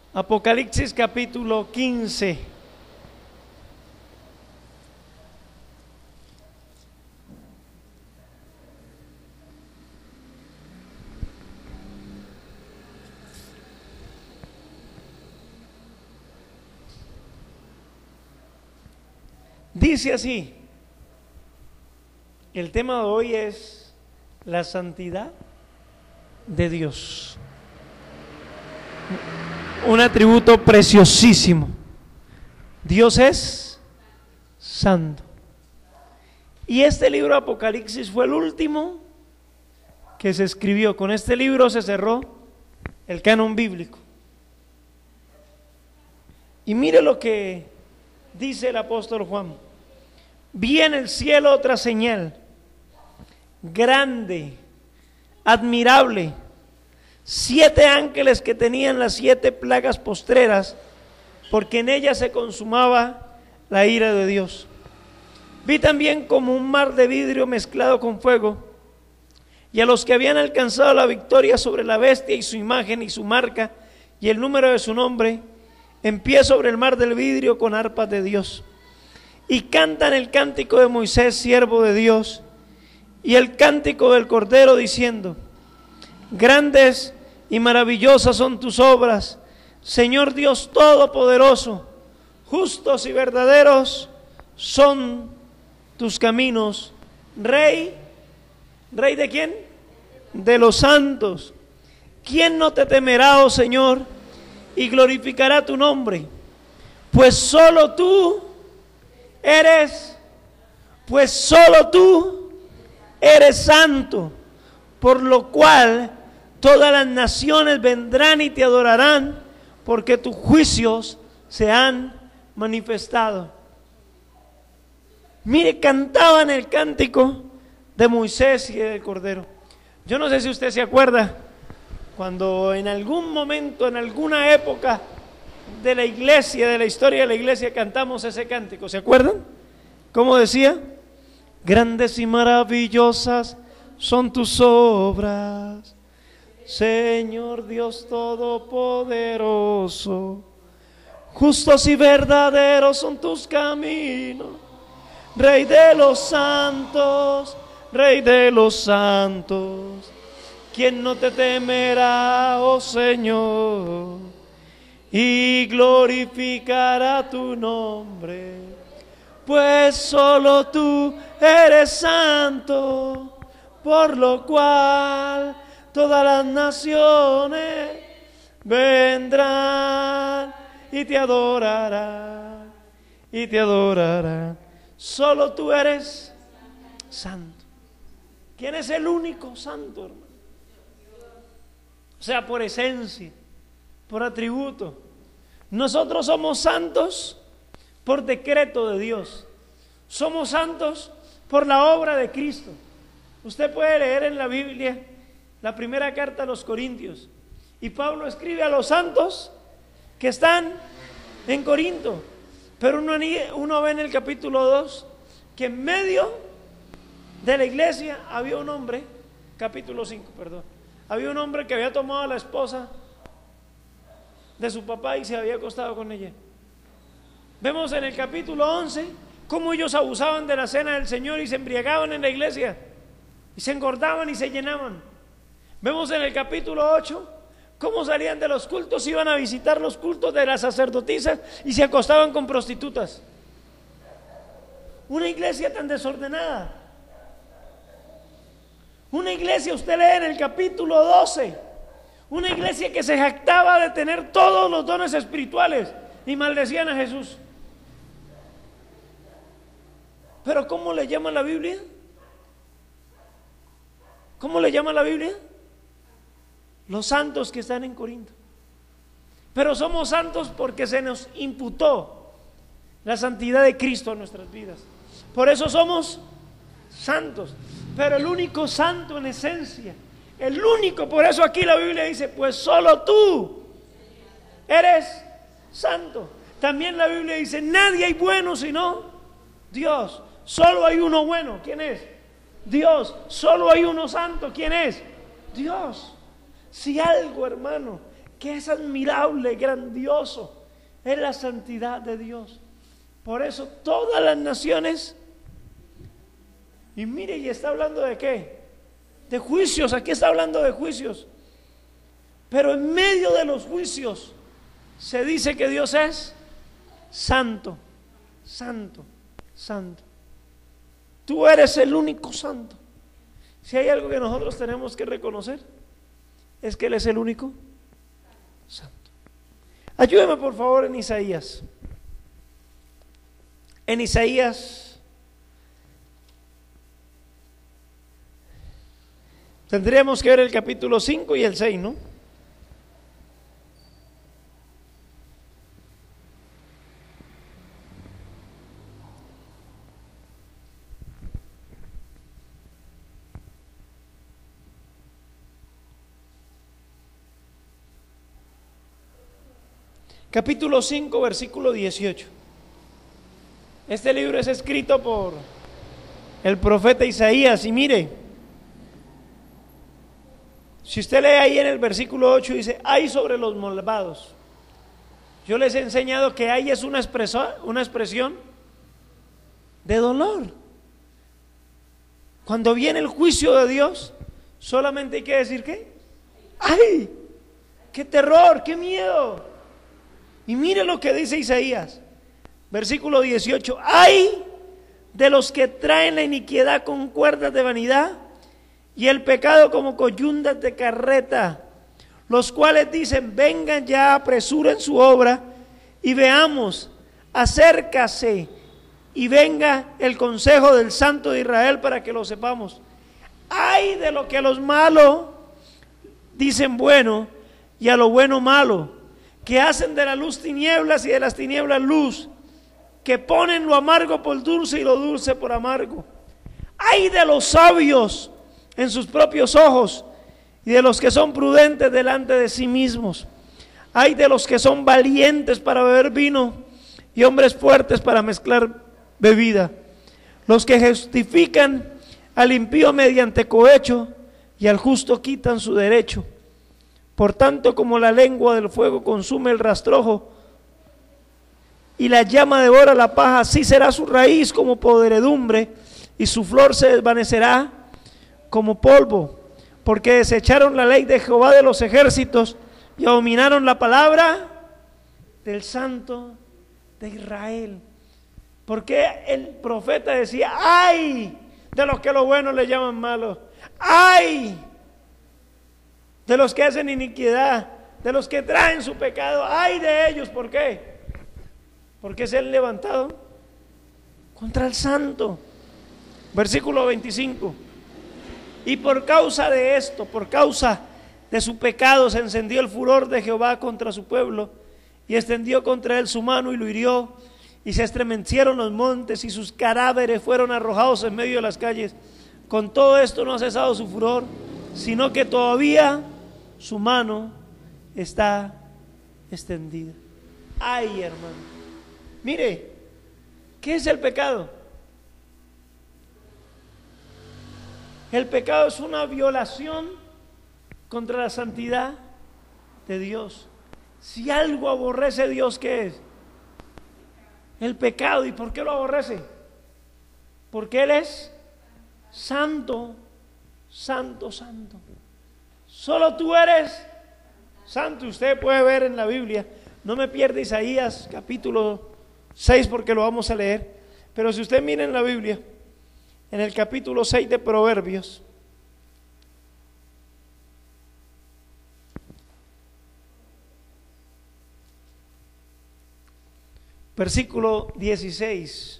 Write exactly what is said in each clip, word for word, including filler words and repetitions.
Apocalipsis capítulo quince. Dice así, el tema de hoy es la santidad de Dios. Un atributo preciosísimo. Dios es santo. Y este libro Apocalipsis fue el último que se escribió. Con este libro se cerró el canon bíblico. Y mire lo que dice el apóstol Juan. Vi en el cielo otra señal, grande, admirable, siete ángeles que tenían las siete plagas postreras, porque en ellas se consumaba la ira de Dios. Vi también como un mar de vidrio mezclado con fuego, y a los que habían alcanzado la victoria sobre la bestia y su imagen y su marca y el número de su nombre, en pie sobre el mar del vidrio con arpas de Dios. Y cantan el cántico de Moisés, siervo de Dios, y el cántico del Cordero, diciendo: grandes y maravillosas son tus obras, Señor Dios Todopoderoso. Justos y verdaderos son tus caminos, Rey. ¿Rey de quién? De los santos. ¿Quién no te temerá, oh Señor, y glorificará tu nombre? Pues solo tú eres, pues solo tú eres santo, por lo cual todas las naciones vendrán y te adorarán, porque tus juicios se han manifestado. Mire, cantaban el cántico de Moisés y del Cordero. Yo no sé si usted se acuerda, cuando en algún momento, en alguna época de la iglesia, de la historia de la iglesia, cantamos ese cántico, ¿se acuerdan? ¿Cómo decía? Grandes y maravillosas son tus obras, Señor Dios Todopoderoso. Justos y verdaderos son tus caminos, Rey de los santos, Rey de los santos. ¿Quién no te temerá, oh Señor, y glorificará tu nombre? Pues solo tú eres santo, por lo cual todas las naciones vendrán y te adorarán, y te adorarán. Solo tú eres santo. ¿Quién es el único santo, hermano? O sea, por esencia, por atributo. Nosotros somos santos por decreto de Dios. Somos santos por la obra de Cristo. Usted puede leer en la Biblia la primera carta a los Corintios, y Pablo escribe a los santos que están en Corinto. Pero uno, uno ve en el capítulo dos que en medio de la iglesia había un hombre, capítulo cinco, perdón, había un hombre que había tomado a la esposa de su papá y se había acostado con ella. Vemos en el capítulo once cómo ellos abusaban de la cena del Señor y se embriagaban en la iglesia y se engordaban y se llenaban. Vemos en el capítulo ocho cómo salían de los cultos, iban a visitar los cultos de las sacerdotisas y se acostaban con prostitutas. Una iglesia tan desordenada. Una iglesia, usted lee en el capítulo doce, una iglesia que se jactaba de tener todos los dones espirituales y maldecían a Jesús. Pero ¿cómo le llama la Biblia? ¿Cómo le llama la Biblia? Los santos que están en Corinto. Pero somos santos porque se nos imputó la santidad de Cristo a nuestras vidas. Por eso somos santos. Pero el único santo en esencia, el único, por eso aquí la Biblia dice, pues solo tú eres santo. También la Biblia dice, nadie hay bueno sino Dios. Solo hay uno bueno, ¿quién es? Dios. Solo hay uno santo, ¿quién es? Dios. Si algo, hermano, que es admirable, grandioso, es la santidad de Dios. Por eso todas las naciones, y mire, y está hablando de qué, de juicios, aquí está hablando de juicios, pero en medio de los juicios se dice que Dios es santo, santo, santo. Tú eres el único santo. Si hay algo que nosotros tenemos que reconocer, es que Él es el único santo. Ayúdeme por favor en Isaías. En Isaías tendríamos que ver el capítulo cinco y el seis, ¿no? Capítulo cinco, versículo dieciocho. Este libro es escrito por el profeta Isaías, y mire, si usted lee ahí en el versículo ocho, dice: hay sobre los malvados. Yo les he enseñado que hay es una expresión, una expresión de dolor. Cuando viene el juicio de Dios, solamente hay que decir ¿qué? ¡Ay! ¡Qué terror! ¡Qué miedo! Y mire lo que dice Isaías, versículo dieciocho: ay de los que traen la iniquidad con cuerdas de vanidad y el pecado como coyundas de carreta, los cuales dicen: vengan ya, apresuren su obra y veamos, acércase y venga el consejo del Santo de Israel para que lo sepamos. Ay de lo que a los malos dicen bueno y a lo bueno malo, que hacen de la luz tinieblas y de las tinieblas luz, que ponen lo amargo por dulce y lo dulce por amargo. Ay de los sabios en sus propios ojos y de los que son prudentes delante de sí mismos. Ay de los que son valientes para beber vino y hombres fuertes para mezclar bebida, los que justifican al impío mediante cohecho y al justo quitan su derecho. Por tanto, como la lengua del fuego consume el rastrojo y la llama devora la paja, así será su raíz como podredumbre y su flor se desvanecerá como polvo, porque desecharon la ley de Jehová de los ejércitos y abominaron la palabra del Santo de Israel. Porque el profeta decía: ay de los que lo bueno le llaman malo, ay de los que hacen iniquidad, de los que traen su pecado, ay de ellos. ¿Por qué? Porque se han levantado contra el santo. Versículo veinticinco: y por causa de esto, por causa de su pecado, se encendió el furor de Jehová contra su pueblo, y extendió contra él su mano y lo hirió, y se estremecieron los montes, y sus cadáveres fueron arrojados en medio de las calles. Con todo esto no ha cesado su furor, sino que todavía su mano está extendida. Ay, hermano, mire, ¿qué es el pecado? El pecado es una violación contra la santidad de Dios. Si algo aborrece Dios, ¿qué es? El pecado. ¿Y por qué lo aborrece? Porque Él es santo, santo, santo. Solo tú eres santo. Usted puede ver en la Biblia, no me pierda Isaías capítulo seis porque lo vamos a leer, pero si usted mira en la Biblia, en el capítulo seis de Proverbios, versículo dieciséis.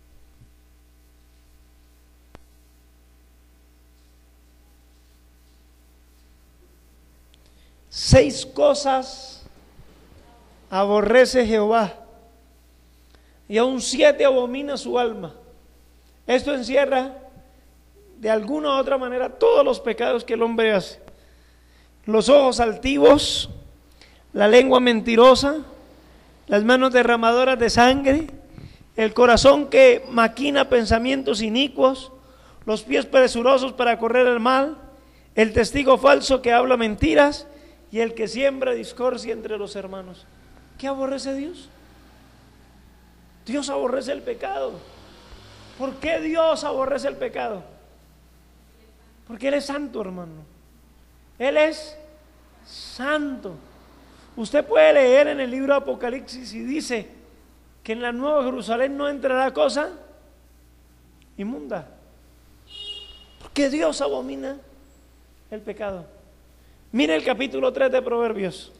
Seis cosas aborrece Jehová, y aún siete abomina su alma. Esto encierra de alguna u otra manera todos los pecados que el hombre hace: los ojos altivos, la lengua mentirosa, las manos derramadoras de sangre, el corazón que maquina pensamientos inicuos, los pies presurosos para correr el mal, el testigo falso que habla mentiras y el que siembra discordia entre los hermanos. ¿Qué aborrece Dios? Dios aborrece el pecado. ¿Por qué Dios aborrece el pecado? Porque Él es santo, hermano. Él es santo. Usted puede leer en el libro de Apocalipsis y dice que en la Nueva Jerusalén no entrará cosa inmunda. Porque Dios abomina el pecado. Mire el capítulo tres de Proverbios.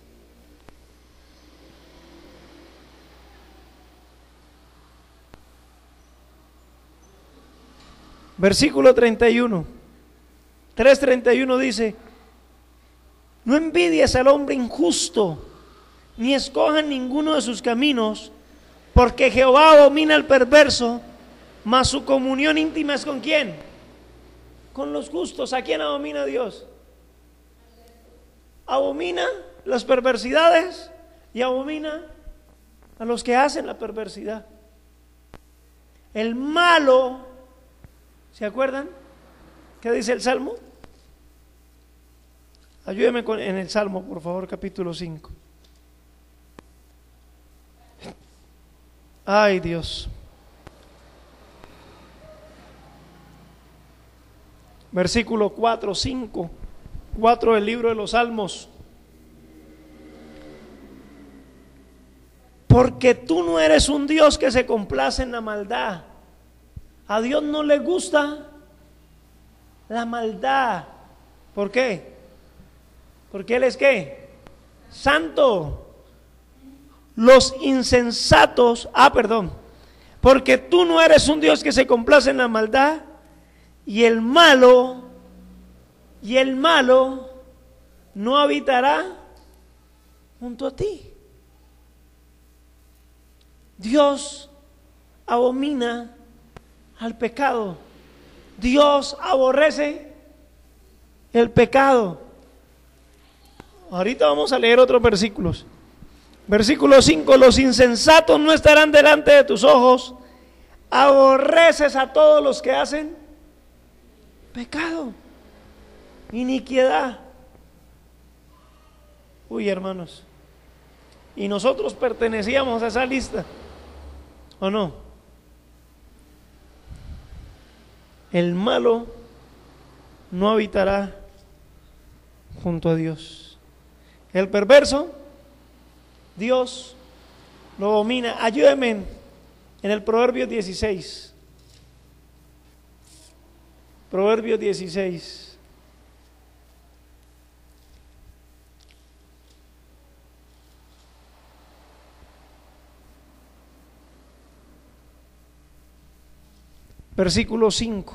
Versículo treinta y uno. tres treinta y uno dice: no envidies al hombre injusto, ni escojan ninguno de sus caminos, porque Jehová abomina al perverso, mas su comunión íntima es ¿con quién? Con los justos. ¿A quién abomina Dios? Abomina las perversidades y abomina a los que hacen la perversidad. El malo, ¿se acuerdan? ¿Qué dice el Salmo? Ayúdeme con, en el Salmo, por favor, capítulo cinco. Ay, Dios. Versículo cuatro, cinco, cuatro del libro de los Salmos. Porque tú no eres un Dios que se complace en la maldad. A Dios no le gusta la maldad. ¿Por qué? Porque Él es ¿qué? Santo. Los insensatos, ah, perdón. Porque tú no eres un Dios que se complace en la maldad, y el malo, y el malo no habitará junto a ti. Dios abomina al pecado. Dios aborrece el pecado. Ahorita vamos a leer otros versículos. Versículo cinco: los insensatos no estarán delante de tus ojos, aborreces a todos los que hacen pecado, iniquidad. Uy, hermanos, y nosotros pertenecíamos a esa lista, ¿o no? El malo no habitará junto a Dios. El perverso, Dios lo domina. Ayúdenme en el Proverbio dieciséis. Proverbio dieciséis. Versículo cinco.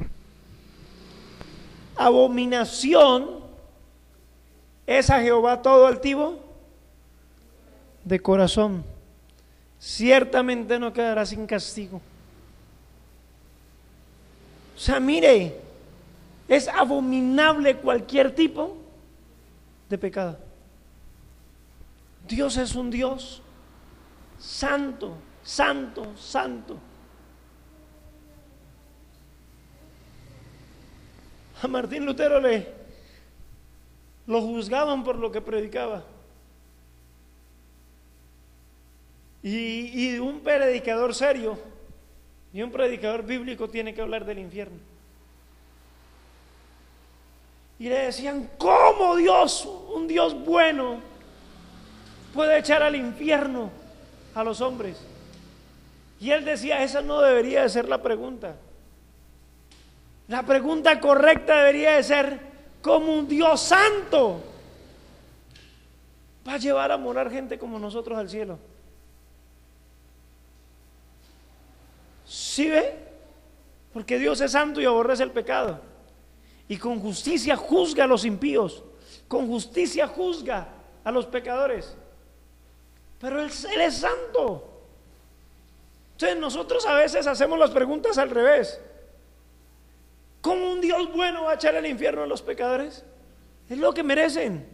Abominación es a Jehová todo altivo de corazón, ciertamente no quedará sin castigo. O sea, mire, es abominable cualquier tipo de pecado. Dios es un Dios santo, santo, santo. A Martín Lutero le lo juzgaban por lo que predicaba. Y, y un predicador serio y un predicador bíblico tiene que hablar del infierno. Y le decían: ¿cómo Dios, un Dios bueno, puede echar al infierno a los hombres? Y él decía: esa no debería de ser la pregunta. La pregunta correcta debería de ser: ¿cómo un Dios santo va a llevar a morar gente como nosotros al cielo? ¿Sí ve? Porque Dios es santo y aborrece el pecado, y con justicia juzga a los impíos, con justicia juzga a los pecadores. Pero Él, él es santo. Entonces nosotros a veces hacemos las preguntas al revés. ¿Cómo un Dios bueno va a echar al infierno a los pecadores? Es lo que merecen.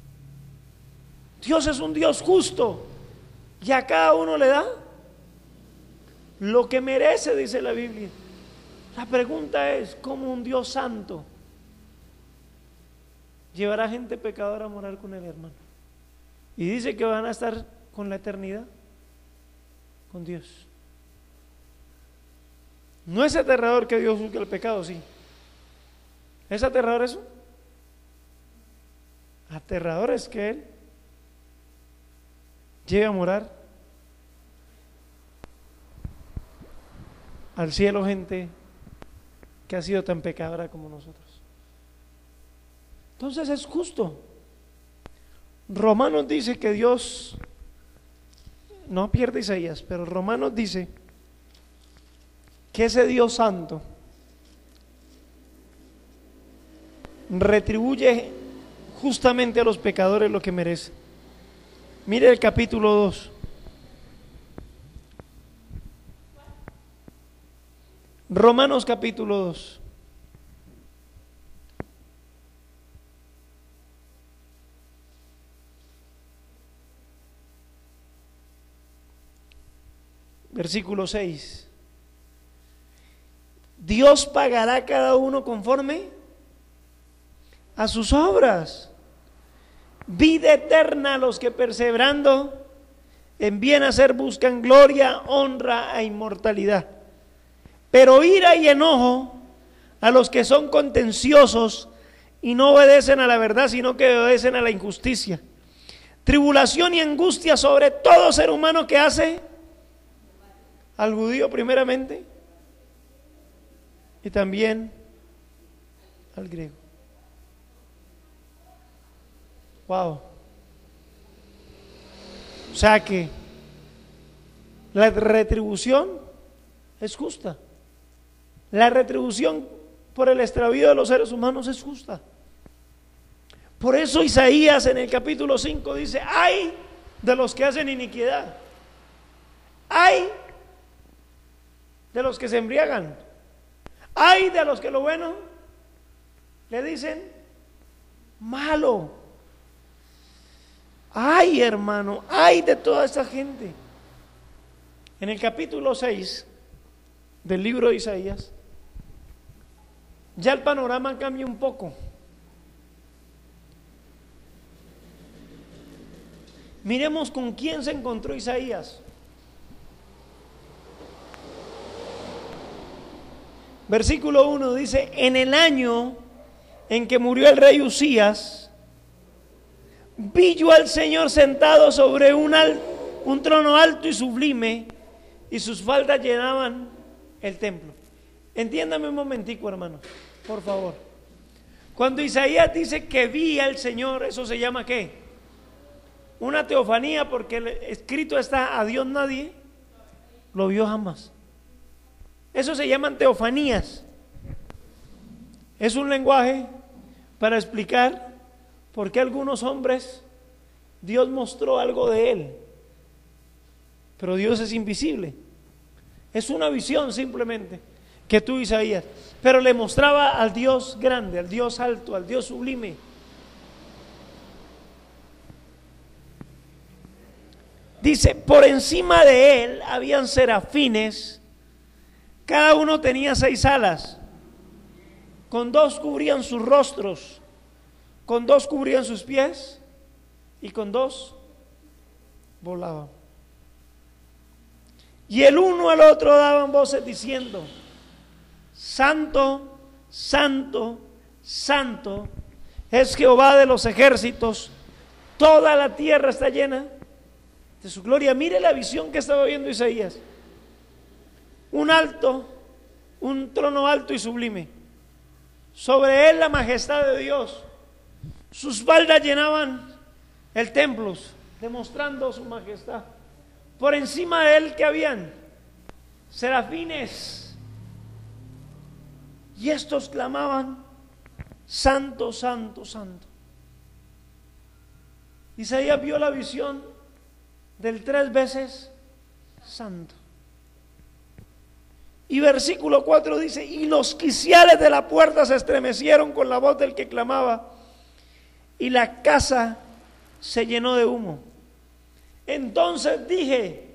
Dios es un Dios justo y a cada uno le da lo que merece, dice la Biblia. La pregunta es: ¿cómo un Dios santo llevará gente pecadora a morar con él, hermano. Y dice que van a estar con la eternidad, con Dios. No es aterrador que Dios juzgue el pecado, sí. ¿Es aterrador eso? Aterrador es que Él llegue a morar al cielo gente que ha sido tan pecadora como nosotros. Entonces es justo. Romanos dice que Dios, no pierde Isaías, pero Romanos dice que ese Dios santo retribuye justamente a los pecadores lo que merecen. Mire el capítulo dos. Romanos capítulo dos. Versículo seis. Dios pagará a cada uno conforme a sus obras. Vida eterna a los que perseverando en bien hacer buscan gloria, honra e inmortalidad. Pero ira y enojo a los que son contenciosos y no obedecen a la verdad, sino que obedecen a la injusticia. Tribulación y angustia sobre todo ser humano que hace, al judío primeramente y también al griego. Wow. O sea que la retribución es justa. La retribución por el extravío de los seres humanos es justa. Por eso Isaías en el capítulo cinco dice: ay de los que hacen iniquidad, ay de los que se embriagan, ay de los que lo bueno le dicen malo. Ay, hermano, ay de toda esta gente. En el capítulo seis del libro de Isaías, ya el panorama cambia un poco. Miremos con quién se encontró Isaías. Versículo uno dice: en el año en que murió el rey Usías, vi yo al Señor sentado sobre un, al, un trono alto y sublime, y sus faldas llenaban el templo. Entiéndame un momentico, hermano, por favor. Cuando Isaías dice que vi al Señor, ¿eso se llama qué? Una teofanía, porque el escrito está: a Dios nadie lo vio jamás. Eso se llaman teofanías. Es un lenguaje para explicar por qué algunos hombres Dios mostró algo de él, pero Dios es invisible. Es una visión simplemente que tuvo Isaías, pero le mostraba al Dios grande, al Dios alto, al Dios sublime. Dice: por encima de él habían serafines, cada uno tenía seis alas, con dos cubrían sus rostros, con dos cubrían sus pies y con dos volaban. Y el uno al otro daban voces diciendo: Santo, Santo, Santo es Jehová de los ejércitos, toda la tierra está llena de su gloria. Mire la visión que estaba viendo Isaías: un alto, un trono alto y sublime, sobre él la majestad de Dios, sus faldas llenaban el templo, demostrando su majestad. Por encima de él que habían serafines, y estos clamaban: Santo, Santo, Santo. Isaías vio la visión del tres veces santo. Y versículo cuatro dice: y los quiciales de la puerta se estremecieron con la voz del que clamaba, y la casa se llenó de humo. Entonces dije: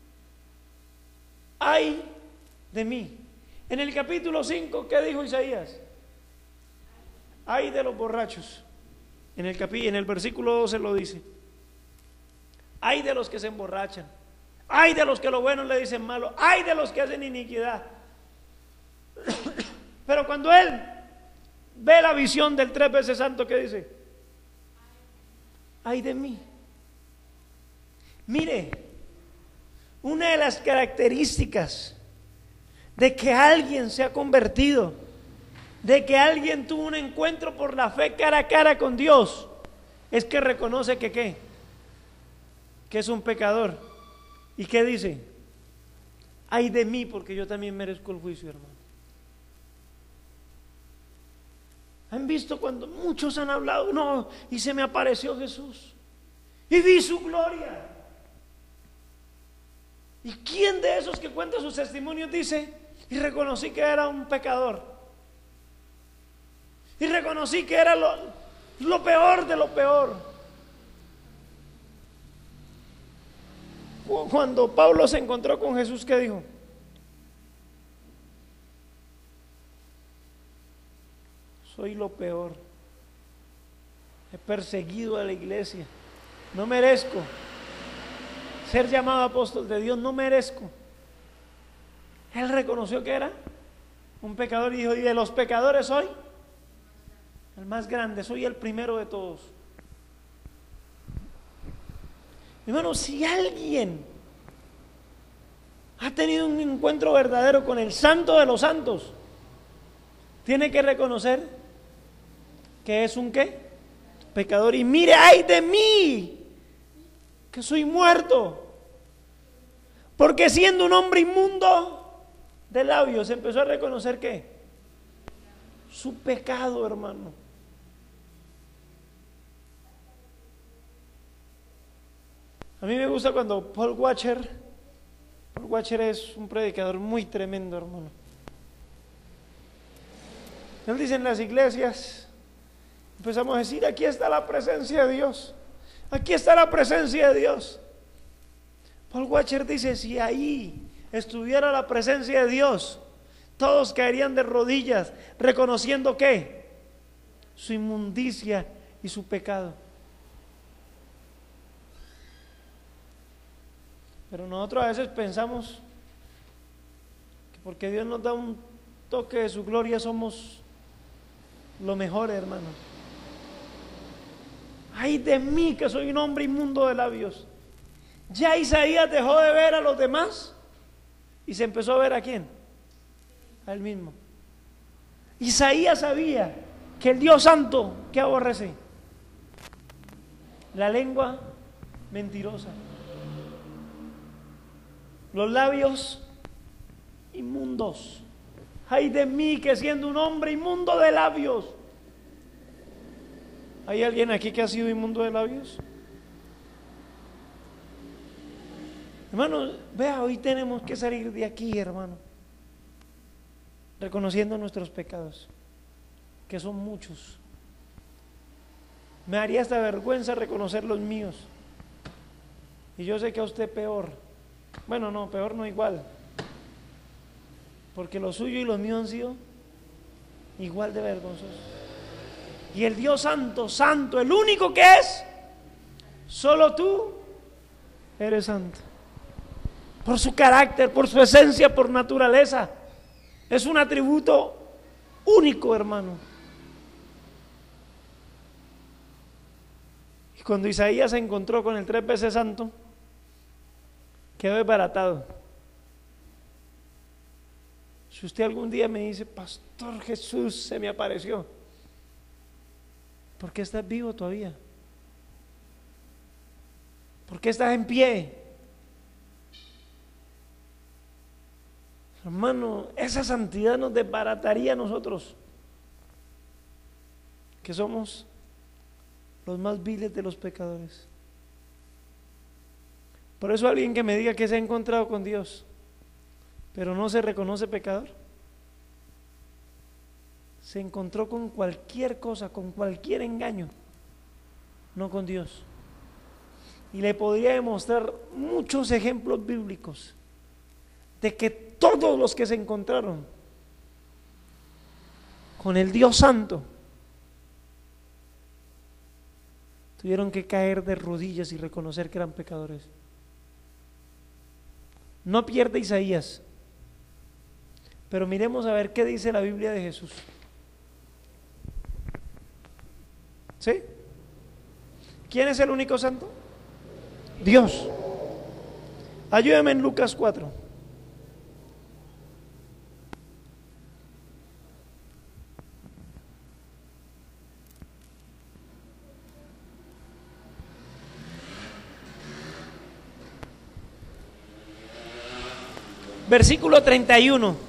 ay de mí. En el capítulo cinco, ¿qué dijo Isaías? Ay de los borrachos. En el, capi, en el versículo doce lo dice: ay de los que se emborrachan, ay de los que lo bueno le dicen malo, ay de los que hacen iniquidad. Pero cuando él ve la visión del tres veces santo, ¿qué dice? Ay de mí. Mire, una de las características de que alguien se ha convertido, de que alguien tuvo un encuentro por la fe cara a cara con Dios, es que reconoce que ¿qué? Que es un pecador. ¿Y qué dice? Ay de mí, porque yo también merezco el juicio, hermano. ¿Han visto cuando muchos han hablado? No, y se me apareció Jesús y vi su gloria. ¿Y quién de esos que cuenta sus testimonios dice: y reconocí que era un pecador, y reconocí que era lo, lo peor de lo peor? Cuando Pablo se encontró con Jesús, ¿qué dijo? Soy lo peor, he perseguido a la iglesia, no merezco ser llamado apóstol de Dios, no merezco. Él reconoció que era un pecador y dijo: y de los pecadores soy el más grande, soy el primero de todos. Hermano, si alguien ha tenido un encuentro verdadero con el santo de los santos, tiene que reconocer que es un ¿qué? Pecador. Y mire, ay de mí, que soy muerto, porque siendo un hombre inmundo de labios, empezó a reconocer ¿qué? Su pecado, hermano. A mí me gusta cuando Paul Washer, Paul Washer es un predicador muy tremendo, hermano. Él dice: en las iglesias empezamos a decir: aquí está la presencia de Dios, aquí está la presencia de Dios. Paul Washer dice: si ahí estuviera la presencia de Dios, todos caerían de rodillas, reconociendo ¿qué? Su inmundicia y su pecado. Pero nosotros a veces pensamos que porque Dios nos da un toque de su gloria somos lo mejor, hermano. Ay de mí, que soy un hombre inmundo de labios. Ya Isaías dejó de ver a los demás y se empezó a ver ¿a quién? A él mismo. Isaías sabía que el Dios santo, ¿qué aborrece? La lengua mentirosa, los labios inmundos. Ay de mí, que siendo un hombre inmundo de labios. ¿Hay alguien aquí que ha sido inmundo de labios? Hermano, vea, hoy tenemos que salir de aquí, hermano, reconociendo nuestros pecados, que son muchos. Me haría hasta vergüenza reconocer los míos, y yo sé que a usted peor. Bueno, no, peor no, igual, porque lo suyo y los míos han sido igual de vergonzosos. Y el Dios santo, santo, el único que es, solo tú eres santo. Por su carácter, por su esencia, por naturaleza. Es un atributo único, hermano. Y cuando Isaías se encontró con el tres veces santo, quedó desbaratado. Si usted algún día me dice: Pastor Jesús se me apareció, ¿por qué estás vivo todavía? ¿Por qué estás en pie? Hermano, esa santidad nos desbarataría a nosotros, que somos los más viles de los pecadores. Por eso alguien que me diga que se ha encontrado con Dios, pero no se reconoce pecador, se encontró con cualquier cosa, con cualquier engaño, no con Dios. Y le podría demostrar muchos ejemplos bíblicos de que todos los que se encontraron con el Dios Santo tuvieron que caer de rodillas y reconocer que eran pecadores. No pierde Isaías, pero miremos a ver qué dice la Biblia de Jesús. ¿Sí? ¿Quién es el único santo? Dios. Ayúdame en Lucas cuatro. Versículo treinta y uno.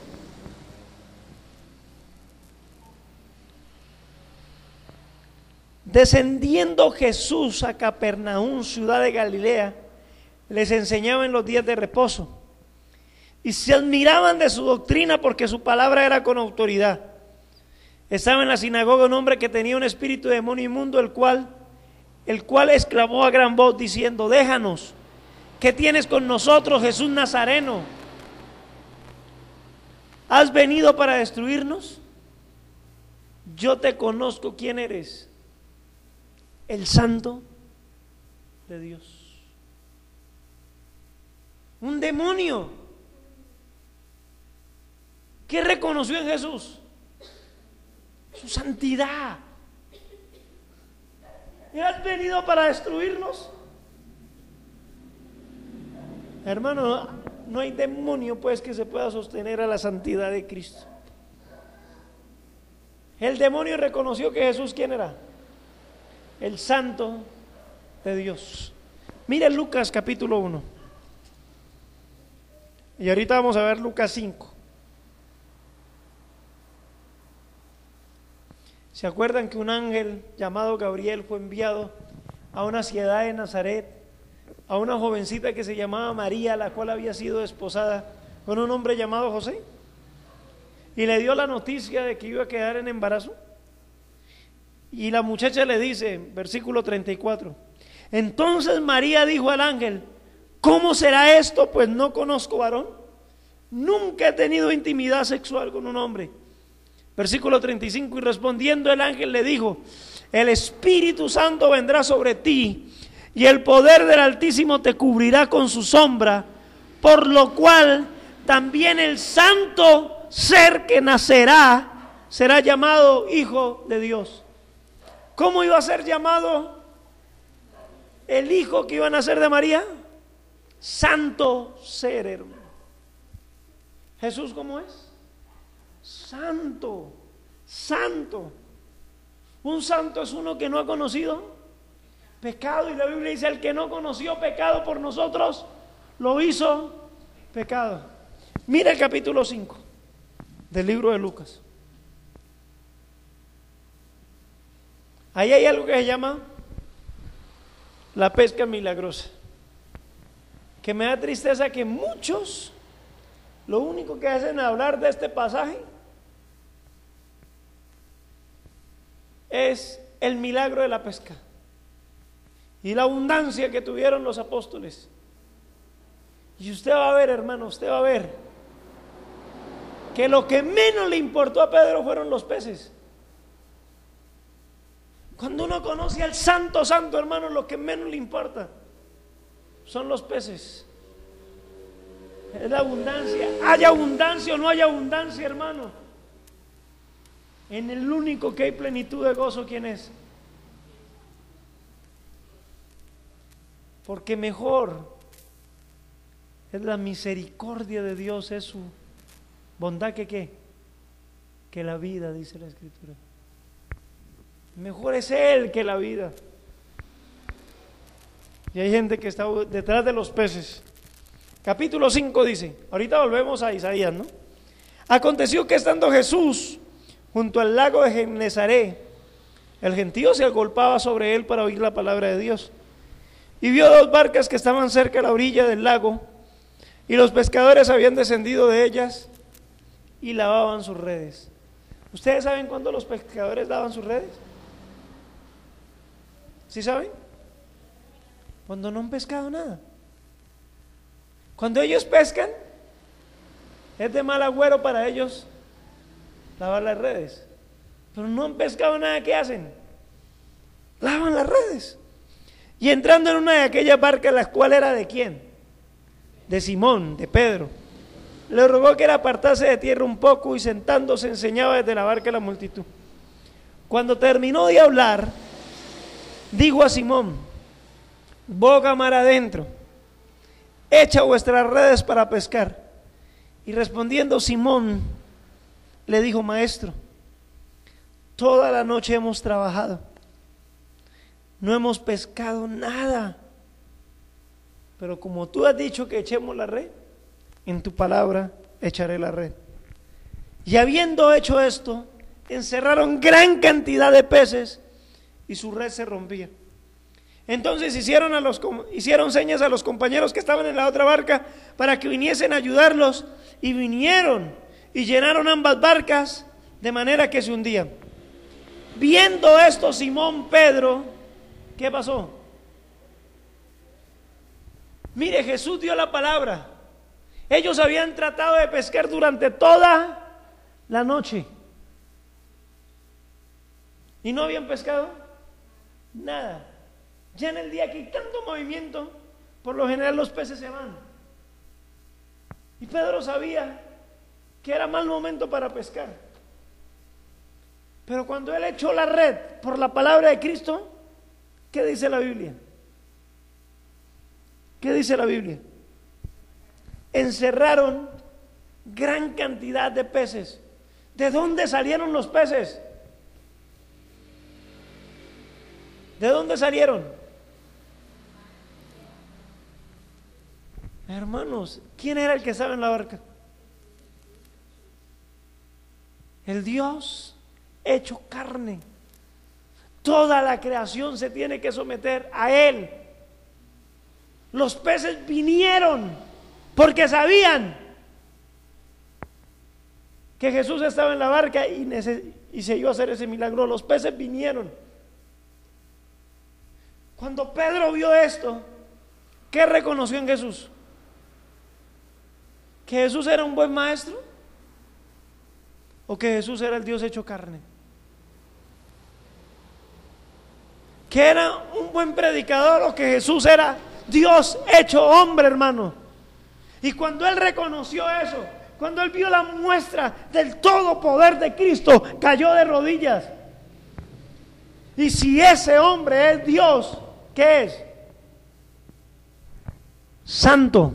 Descendiendo Jesús a Capernaum, ciudad de Galilea, les enseñaba en los días de reposo, y se admiraban de su doctrina porque su palabra era con autoridad. Estaba en la sinagoga un hombre que tenía un espíritu de demonio inmundo, el cual, el cual exclamó a gran voz diciendo: déjanos, ¿qué tienes con nosotros, Jesús Nazareno? ¿Has venido para destruirnos? Yo te conozco quién eres, el Santo de Dios. Un demonio que reconoció en Jesús su santidad. ¿Y has venido para destruirnos? Hermano, no hay demonio pues que se pueda sostener a la santidad de Cristo. El demonio reconoció que Jesús, ¿quién era? El Santo de Dios. Mira Lucas capítulo uno. Y ahorita vamos a ver Lucas cinco. ¿Se acuerdan que un ángel llamado Gabriel fue enviado a una ciudad de Nazaret, a una jovencita que se llamaba María, la cual había sido desposada con un hombre llamado José? Y le dio la noticia de que iba a quedar en embarazo. Y la muchacha le dice, versículo treinta y cuatro, entonces María dijo al ángel: ¿cómo será esto? Pues no conozco varón, nunca he tenido intimidad sexual con un hombre. Versículo treinta y cinco, y respondiendo el ángel le dijo: el Espíritu Santo vendrá sobre ti, y el poder del Altísimo te cubrirá con su sombra, por lo cual también el santo ser que nacerá será llamado Hijo de Dios. ¿Cómo iba a ser llamado el hijo que iba a nacer de María? Santo ser, hermano. ¿Jesús cómo es? Santo, santo. Un santo es uno que no ha conocido pecado, y la Biblia dice: el que no conoció pecado por nosotros lo hizo pecado. Mira el capítulo cinco del libro de Lucas. Ahí hay algo que se llama la pesca milagrosa, que me da tristeza que muchos lo único que hacen es hablar de este pasaje es el milagro de la pesca y la abundancia que tuvieron los apóstoles. Y usted va a ver, hermano, usted va a ver que lo que menos le importó a Pedro fueron los peces. Cuando uno conoce al Santo Santo, hermano, lo que menos le importa son los peces. Es la abundancia. Haya abundancia o no haya abundancia, hermano, en el único que hay plenitud de gozo, ¿quién es? Porque mejor es la misericordia de Dios, es su bondad que qué, que la vida, dice la Escritura. Mejor es Él que la vida. Y hay gente que está detrás de los peces. Capítulo cinco dice, ahorita volvemos a Isaías, ¿no? Aconteció que estando Jesús junto al lago de Genesaret, el gentío se agolpaba sobre él para oír la palabra de Dios. Y vio dos barcas que estaban cerca a la orilla del lago, y los pescadores habían descendido de ellas y lavaban sus redes. ¿Ustedes saben cuándo los pescadores lavan sus redes? ¿Sí saben? Cuando no han pescado nada. Cuando ellos pescan, es de mal agüero para ellos lavar las redes. Pero no han pescado nada, ¿qué hacen? Lavan las redes. Y entrando en una de aquellas barcas, la cual era de quién, de Simón, de Pedro, le rogó que le apartase de tierra un poco, y sentándose enseñaba desde la barca a la multitud. Cuando terminó de hablar, dijo a Simón: boga mar adentro, echa vuestras redes para pescar. Y respondiendo Simón, le dijo: maestro, toda la noche hemos trabajado, no hemos pescado nada, pero como tú has dicho que echemos la red, en tu palabra echaré la red. Y habiendo hecho esto, encerraron gran cantidad de peces, y su red se rompía. Entonces hicieron, a los, hicieron señas a los compañeros que estaban en la otra barca para que viniesen a ayudarlos, y vinieron y llenaron ambas barcas de manera que se hundían. Viendo esto, Simón Pedro, ¿qué pasó? Mire, Jesús dio la palabra. Ellos habían tratado de pescar durante toda la noche y no habían pescado nada. Ya en el día que hay tanto movimiento, por lo general los peces se van. Y Pedro sabía que era mal momento para pescar. Pero cuando él echó la red por la palabra de Cristo, ¿qué dice la Biblia? ¿Qué dice la Biblia? Encerraron gran cantidad de peces. ¿De dónde salieron los peces? ¿De dónde salieron? Hermanos, ¿quién era el que estaba en la barca? El Dios hecho carne. Toda la creación se tiene que someter a Él. Los peces vinieron porque sabían que Jesús estaba en la barca y, neces- y se iba a hacer ese milagro. Los peces vinieron. Cuando Pedro vio esto, ¿qué reconoció en Jesús? ¿Que Jesús era un buen maestro? ¿O que Jesús era el Dios hecho carne? ¿Que era un buen predicador o que Jesús era Dios hecho hombre, hermano? Y cuando él reconoció eso, cuando él vio la muestra del todo poder de Cristo, cayó de rodillas. Y si ese hombre es Dios, ¿qué es? Santo.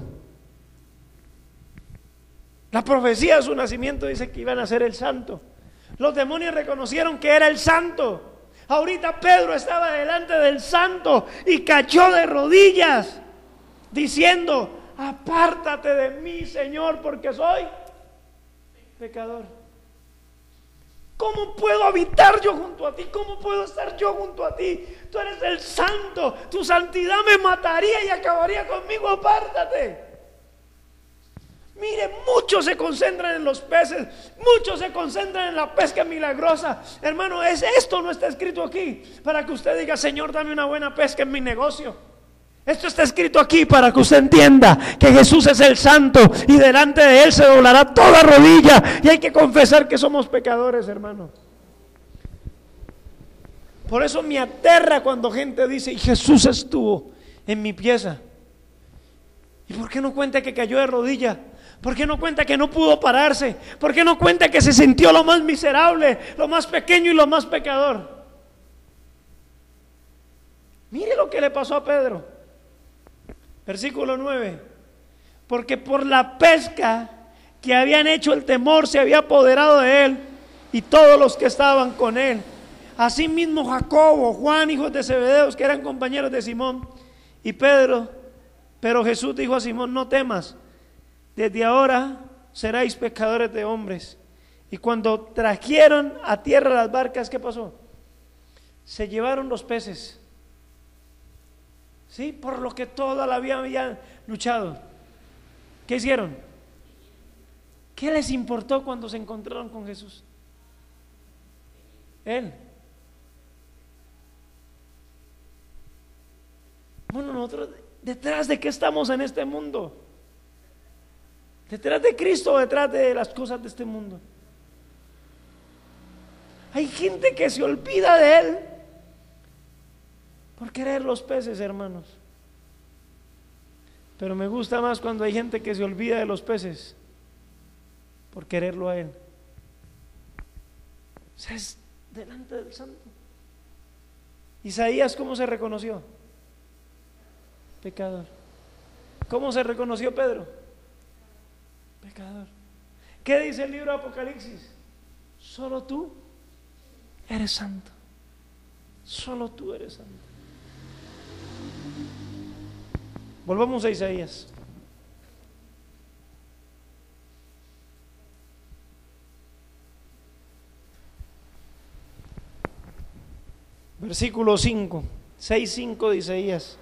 La profecía de su nacimiento dice que iban a ser el santo. Los demonios reconocieron que era el santo. Ahorita Pedro estaba delante del santo y cayó de rodillas diciendo: apártate de mí, Señor, porque soy pecador. ¿Cómo puedo habitar yo junto a ti? ¿Cómo puedo estar yo junto a ti? Tú eres el santo, tu santidad me mataría y acabaría conmigo, apártate. Mire, muchos se concentran en los peces, muchos se concentran en la pesca milagrosa. Hermano, es, esto no está escrito aquí para que usted diga: Señor, dame una buena pesca en mi negocio. Esto está escrito aquí para que usted entienda que Jesús es el santo y delante de Él se doblará toda rodilla, y hay que confesar que somos pecadores, hermano. Por eso me aterra cuando gente dice: y Jesús estuvo en mi pieza. ¿Y por qué no cuenta que cayó de rodilla? ¿Por qué no cuenta que no pudo pararse? ¿Por qué no cuenta que se sintió lo más miserable, lo más pequeño y lo más pecador? Mire lo que le pasó a Pedro. Versículo nueve. Porque por la pesca que habían hecho, el temor se había apoderado de él y todos los que estaban con él. Asimismo Jacobo, Juan, hijos de Zebedeos, que eran compañeros de Simón, y Pedro. Pero Jesús dijo a Simón: no temas, desde ahora seréis pescadores de hombres. Y cuando trajeron a tierra las barcas, ¿qué pasó? Se llevaron los peces. Sí, por lo que toda la vida habían luchado. ¿Qué hicieron? ¿Qué les importó cuando se encontraron con Jesús? Él. Bueno, nosotros, ¿detrás de qué estamos en este mundo? ¿Detrás de Cristo o detrás de las cosas de este mundo? Hay gente que se olvida de Él por querer los peces, hermanos. Pero me gusta más cuando hay gente que se olvida de los peces por quererlo a Él. O sea, es delante del Santo. Isaías, ¿cómo se reconoció? Pecador. ¿Cómo se reconoció Pedro? Pecador. ¿Qué dice el libro de Apocalipsis? Solo tú eres santo. Solo tú eres santo. Volvamos a Isaías. Versículo cinco, seis, cinco de Isaías.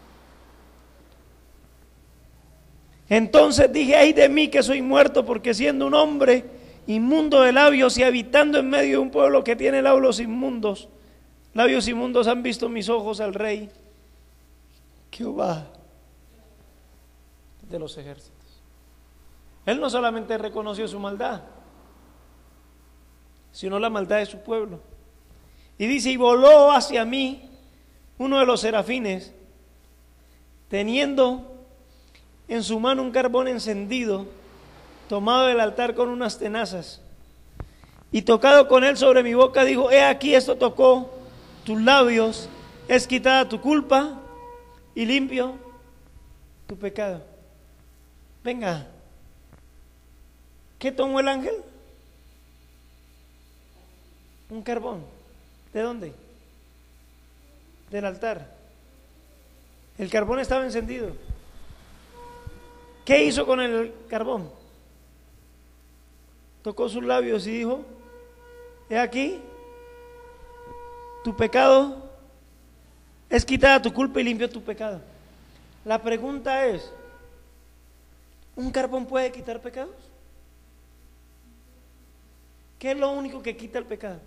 Entonces dije: ay de mí que soy muerto, porque siendo un hombre inmundo de labios y habitando en medio de un pueblo que tiene labios inmundos, labios inmundos han visto mis ojos al Rey Jehová de los ejércitos. Él no solamente reconoció su maldad, sino la maldad de su pueblo. Y dice: y voló hacia mí uno de los serafines, teniendo en su mano un carbón encendido, tomado del altar con unas tenazas, y tocado con él sobre mi boca, dijo: he aquí, esto tocó tus labios, es quitada tu culpa y limpio tu pecado. Venga, ¿qué tomó el ángel? Un carbón. ¿De dónde? Del altar. El carbón estaba encendido. ¿Qué hizo con el carbón? Tocó sus labios y dijo: he aquí, tu pecado es quitada tu culpa y limpio tu pecado. La pregunta es: ¿un carbón puede quitar pecados? ¿Qué es lo único que quita el pecado?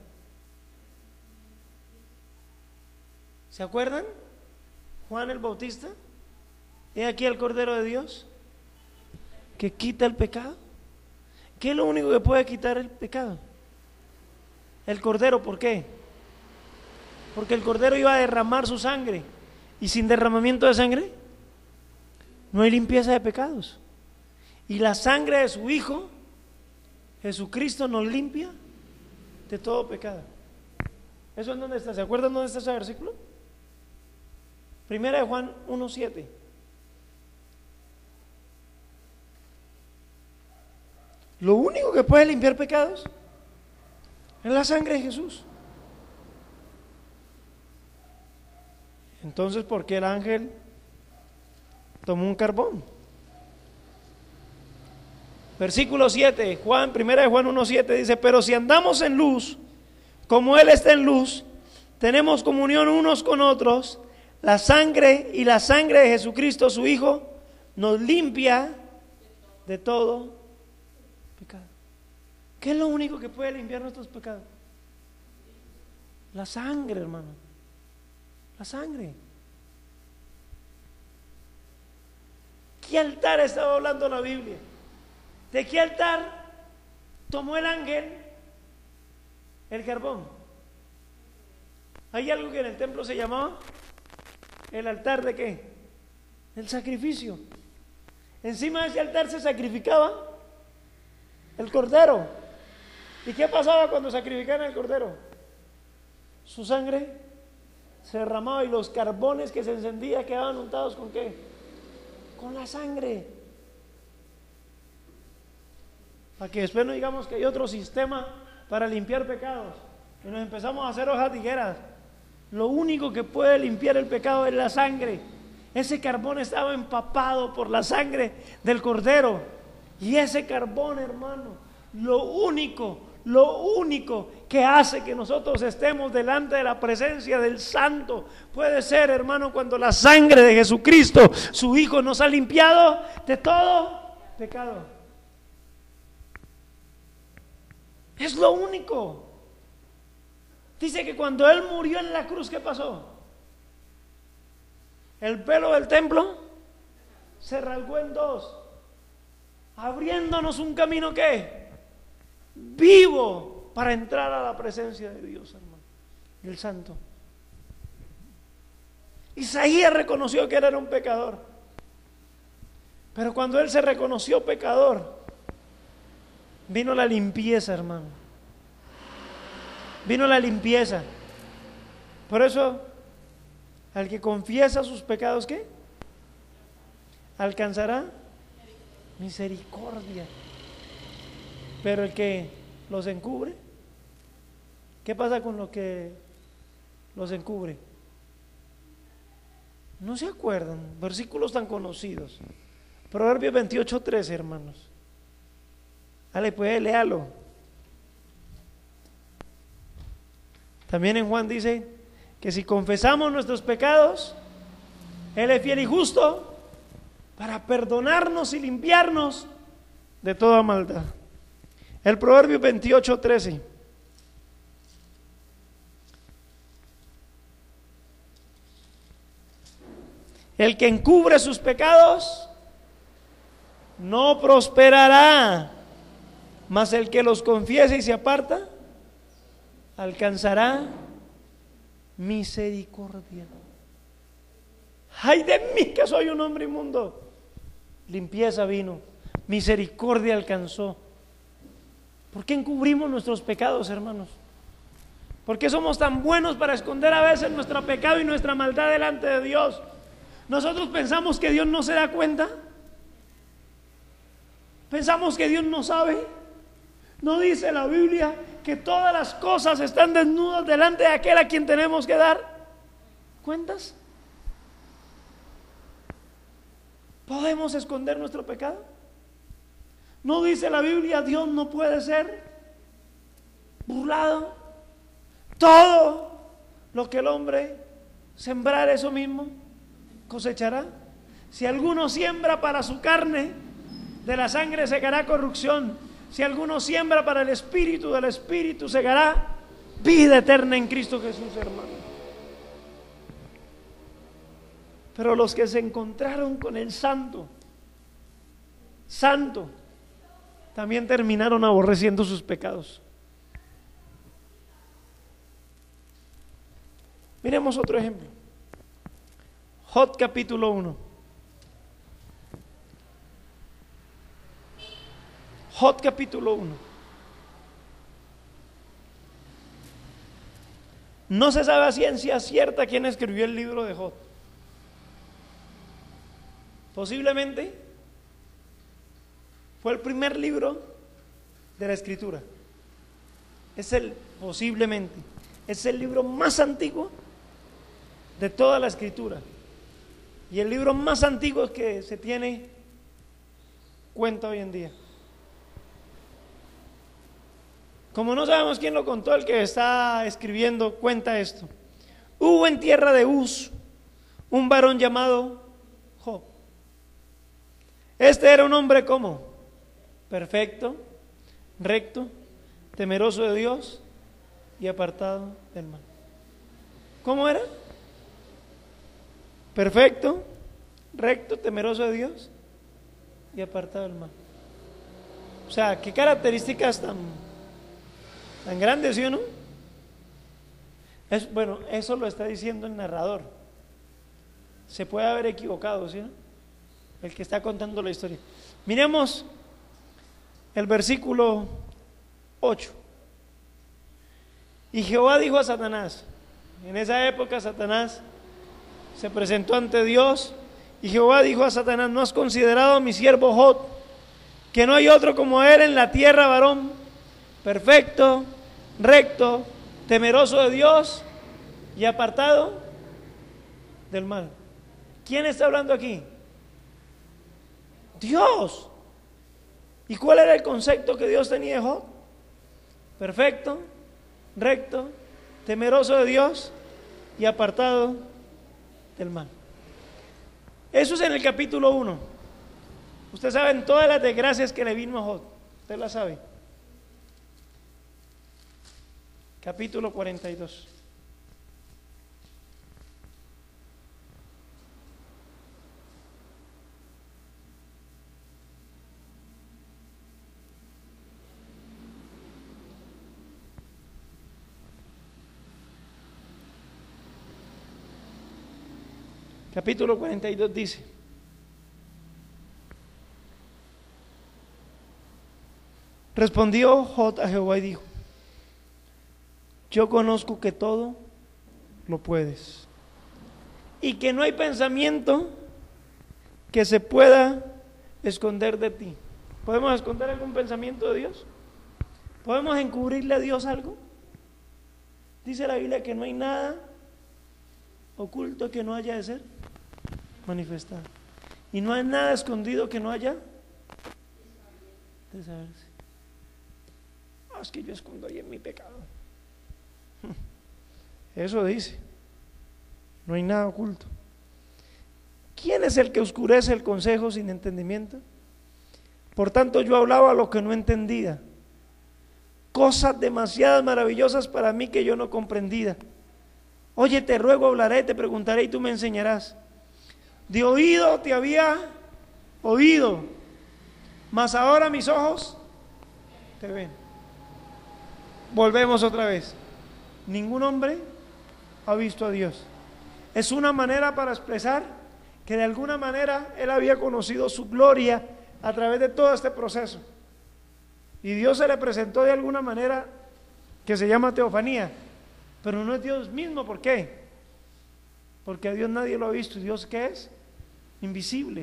¿Se acuerdan? Juan el Bautista: he aquí el Cordero de Dios que quita el pecado. ¿Qué es lo único que puede quitar el pecado? El Cordero. ¿Por qué? Porque el Cordero iba a derramar su sangre, y sin derramamiento de sangre no hay limpieza de pecados. Y la sangre de su Hijo Jesucristo nos limpia de todo pecado. ¿Eso en dónde está? ¿Se acuerdan dónde está ese versículo? Primera de Juan uno siete. Lo único que puede limpiar pecados es la sangre de Jesús. Entonces, ¿por qué el ángel tomó un carbón? Versículo siete, Juan, primera de Juan uno siete dice: pero si andamos en luz, como Él está en luz, tenemos comunión unos con otros, la sangre y la sangre de Jesucristo, su Hijo, nos limpia de todo pecado. ¿Qué es lo único que puede limpiar nuestros pecados? La sangre, hermano. La sangre. ¿Qué altar estaba hablando la Biblia? ¿De qué altar tomó el ángel el carbón? Hay algo que en el templo se llamaba el altar de qué? El sacrificio. Encima de ese altar se sacrificaba el cordero. ¿Y qué pasaba cuando sacrificaban el cordero? Su sangre se derramaba y los carbones que se encendían quedaban untados ¿con qué? Con la sangre. Para que después no digamos que hay otro sistema para limpiar pecados y nos empezamos a hacer hojas tigueras. Lo único que puede limpiar el pecado es la sangre. Ese carbón estaba empapado por la sangre del cordero. Y ese carbón, hermano, lo único, lo único que hace que nosotros estemos delante de la presencia del Santo puede ser, hermano, cuando la sangre de Jesucristo, su Hijo, nos ha limpiado de todo pecado. Es lo único. Dice que cuando Él murió en la cruz, ¿qué pasó? El velo del templo se rasgó en dos, abriéndonos un camino ¿qué? Vivo para entrar a la presencia de Dios, hermano, el Santo. Isaías reconoció que él era un pecador. Pero cuando él se reconoció pecador, vino la limpieza, hermano. Vino la limpieza. Por eso, al que confiesa sus pecados, ¿qué? Alcanzará misericordia. Pero el que los encubre, ¿qué pasa con lo que los encubre? No se acuerdan, versículos tan conocidos. Proverbios veintiocho, trece, hermanos. Dale, pues, léalo. También en Juan dice que si confesamos nuestros pecados, Él es fiel y justo para perdonarnos y limpiarnos de toda maldad. El Proverbio veintiocho, trece. El que encubre sus pecados no prosperará, mas el que los confiesa y se aparta alcanzará misericordia. Ay de mí que soy un hombre inmundo. Limpieza vino, misericordia alcanzó. ¿Por qué encubrimos nuestros pecados, hermanos? ¿Por qué somos tan buenos para esconder a veces nuestro pecado y nuestra maldad delante de Dios? Nosotros pensamos que Dios no se da cuenta. Pensamos que Dios no sabe. ¿No dice la Biblia que todas las cosas están desnudas delante de aquel a quien tenemos que dar cuentas? ¿Podemos esconder nuestro pecado? ¿No dice la Biblia Dios no puede ser burlado? Todo lo que el hombre sembrar, eso mismo cosechará. Si alguno siembra para su carne, de la sangre segará corrupción. Si alguno siembra para el espíritu, del espíritu segará vida eterna en Cristo Jesús, hermano. Pero los que se encontraron con el santo, santo, también terminaron aborreciendo sus pecados. Miremos otro ejemplo. Job capítulo uno. Job capítulo uno. No se sabe a ciencia cierta quién escribió el libro de Job. Posiblemente fue el primer libro de la escritura. Es el, posiblemente, es el libro más antiguo de toda la escritura. Y el libro más antiguo que se tiene cuenta hoy en día. Como no sabemos quién lo contó, el que está escribiendo cuenta esto. Hubo en tierra de Uz un varón llamado Job. Este era un hombre como perfecto, recto, temeroso de Dios y apartado del mal. ¿Cómo era? Perfecto, recto, temeroso de Dios y apartado del mal. O sea, qué características tan, tan grandes, ¿sí o no? Es, bueno, eso lo está diciendo el narrador. Se puede haber equivocado, ¿sí o no? El que está contando la historia. Miremos el versículo ocho. Y Jehová dijo a Satanás, en esa época Satanás se presentó ante Dios, y Jehová dijo a Satanás: ¿no has considerado a mi siervo Job, que no hay otro como él en la tierra, varón perfecto, recto, temeroso de Dios y apartado del mal? ¿Quién está hablando aquí? Dios. ¿Y cuál era el concepto que Dios tenía de Job? Perfecto, recto, temeroso de Dios y apartado del mal. Eso es en el capítulo uno. Ustedes saben todas las desgracias que le vino a Job. Usted las sabe. Capítulo cuarenta y dos. capítulo cuarenta y dos dice: respondió Jod a Jehová y dijo: yo conozco que todo lo puedes y que no hay pensamiento que se pueda esconder de ti. ¿Podemos esconder algún pensamiento de Dios? ¿Podemos encubrirle a Dios algo? Dice la Biblia que no hay nada oculto que no haya de ser manifestado, y no hay nada escondido que no haya de saberse. Ah, es que yo escondo ahí en mi pecado. Eso dice, no hay nada oculto. ¿Quién es el que oscurece el consejo sin entendimiento? Por tanto yo hablaba lo que no entendía, cosas demasiadas maravillosas para mí que yo no comprendía. Oye, te ruego, hablaré, te preguntaré y tú me enseñarás. De oído te había oído, mas ahora mis ojos te ven. Volvemos otra vez. Ningún hombre ha visto a Dios. Es una manera para expresar que de alguna manera él había conocido su gloria a través de todo este proceso. Y Dios se le presentó de alguna manera que se llama teofanía, pero no es Dios mismo. ¿Por qué? Porque a Dios nadie lo ha visto. ¿Y Dios qué es? Invisible.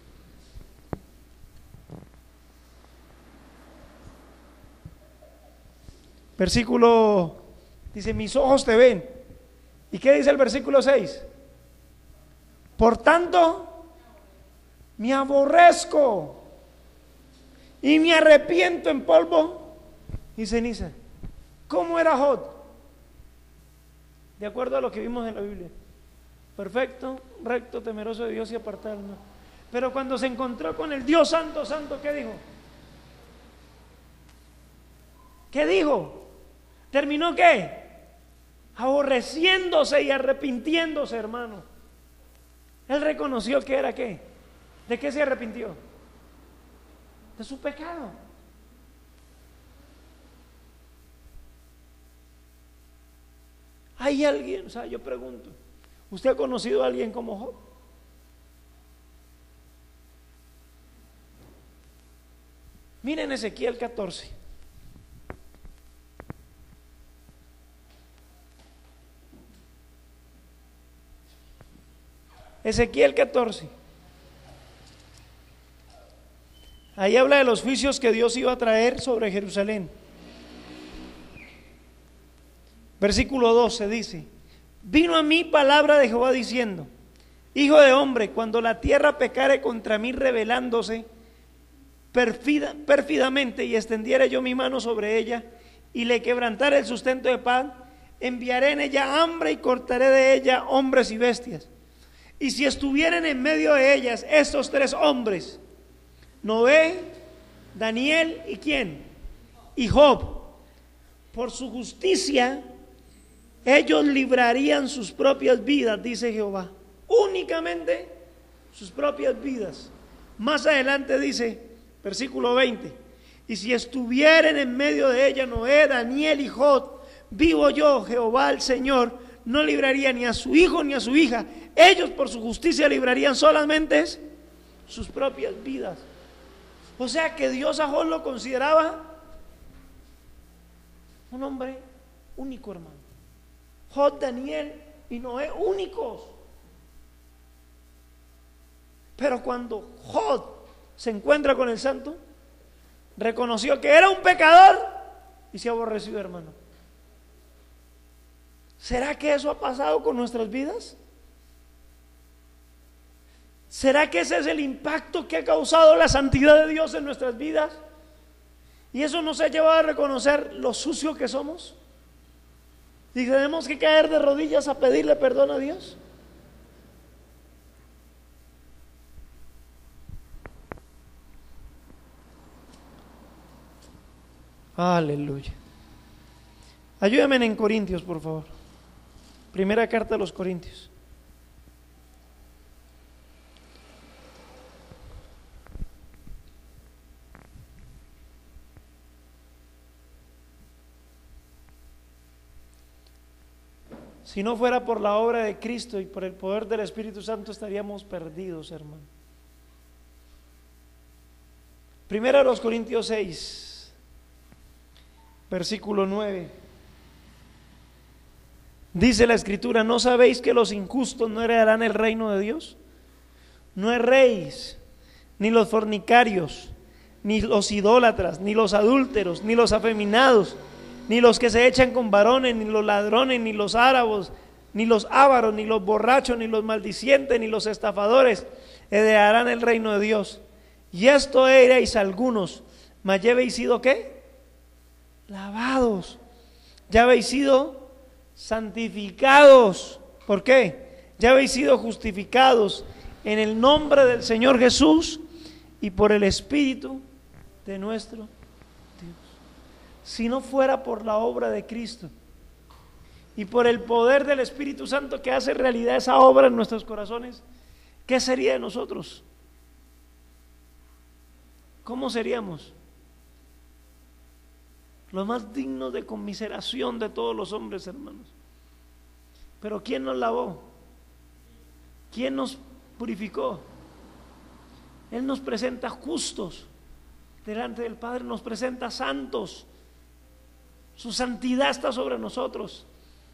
Versículo dice: mis ojos te ven. ¿Y qué dice el versículo seis? Por tanto me aborrezco y me arrepiento en polvo y ceniza. ¿Cómo era Jod? De acuerdo a lo que vimos en la Biblia: perfecto, recto, temeroso de Dios y apartado del mal. Pero cuando se encontró con el Dios santo, santo, ¿qué dijo? ¿Qué dijo? ¿Terminó qué? Aborreciéndose y arrepintiéndose, hermano. Él reconoció que era qué. ¿De qué se arrepintió? De su pecado. ¿Hay alguien? O sea, yo pregunto, ¿usted ha conocido a alguien como Job? Miren Ezequiel catorce. Ezequiel catorce. Ahí habla de los juicios que Dios iba a traer sobre Jerusalén. Versículo doce dice: vino a mí palabra de Jehová diciendo: hijo de hombre, cuando la tierra pecare contra mí rebelándose perfida, pérfidamente, y extendiere yo mi mano sobre ella y le quebrantare el sustento de pan, enviaré en ella hambre y cortaré de ella hombres y bestias. Y si estuvieren en medio de ellas estos tres hombres, Noé, Daniel y ¿quién? Y Job, por su justicia ellos librarían sus propias vidas, dice Jehová, únicamente sus propias vidas. Más adelante dice, versículo veinte: y si estuvieren en medio de ella Noé, Daniel y Job, vivo yo, Jehová el Señor, no libraría ni a su hijo ni a su hija. Ellos por su justicia librarían solamente sus propias vidas. O sea que Dios a Job lo consideraba un hombre único, hermano. Job, Daniel y Noé, únicos. Pero cuando Job se encuentra con el santo, reconoció que era un pecador y se aborreció, hermano. ¿Será que eso ha pasado con nuestras vidas? ¿Será que ese es el impacto que ha causado la santidad de Dios en nuestras vidas? ¿Y eso nos ha llevado a reconocer lo sucio que somos? ¿Y tenemos que caer de rodillas a pedirle perdón a Dios? Aleluya. Ayúdame en Corintios, por favor. Primera carta a los Corintios. Si no fuera por la obra de Cristo y por el poder del Espíritu Santo, estaríamos perdidos, hermano. Primero a los Corintios seis, versículo nueve. Dice la Escritura: ¿no sabéis que los injustos no heredarán el reino de Dios? No erréis, ni los fornicarios, ni los idólatras, ni los adúlteros, ni los afeminados, ni los que se echan con varones, ni los ladrones, ni los ávaros, ni los ávaros, ni los borrachos, ni los maldicientes, ni los estafadores heredarán el reino de Dios. Y esto erais algunos, mas ya habéis sido ¿qué? Lavados, ya habéis sido santificados. ¿Por qué? Ya habéis sido justificados en el nombre del Señor Jesús y por el Espíritu de nuestro Dios. Si no fuera por la obra de Cristo y por el poder del Espíritu Santo que hace realidad esa obra en nuestros corazones, ¿qué sería de nosotros? ¿Cómo seríamos? Los más dignos de conmiseración de todos los hombres, hermanos. Pero ¿quién nos lavó? ¿Quién nos purificó? Él nos presenta justos delante del Padre, nos presenta santos. Su santidad está sobre nosotros.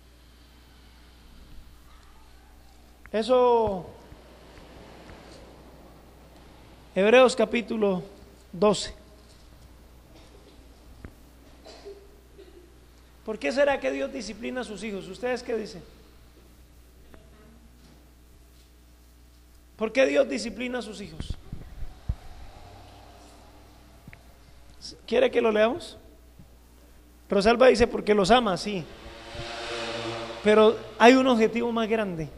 Eso, Hebreos capítulo doce. ¿Por qué será que Dios disciplina a sus hijos? ¿Ustedes qué dicen? ¿Por qué Dios disciplina a sus hijos? ¿Quiere que lo leamos? Rosalba dice porque los ama, sí. Pero hay un objetivo más grande.